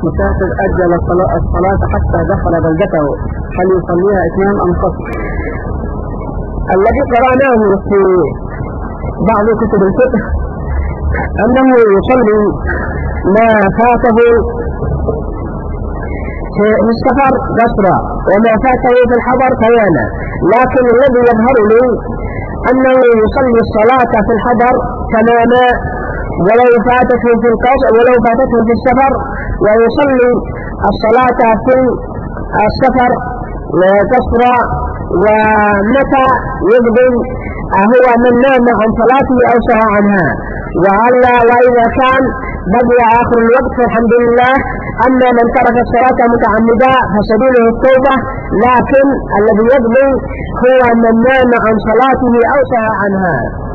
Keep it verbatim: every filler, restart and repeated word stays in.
مسافر أجل الصلاة حتى دخل بلدته هل يصليها إتمام أم قصر؟ الذي قرأناه في بعض كتب الفقه أنه يصلي ما فاته في السفر قصرا وما فاته في الحضر كيانا، لكن الذي يظهر لي أنه يصلي الصلاة في الحضر تماما ولو فاتته في القصر ولو فاتته في السفر، ويصلي الصلاة في السفر قصرا. ومتى يقدم هو من نام عن صلاته أو سهى عنها، وعلى وإذا كان بقي آخر الوقت فالحمد لله. أما من ترك الصلاة متعمدا فسبيله التوبة، لكن الذي يقضي هو من نام عن صلاته أو سهى عنها.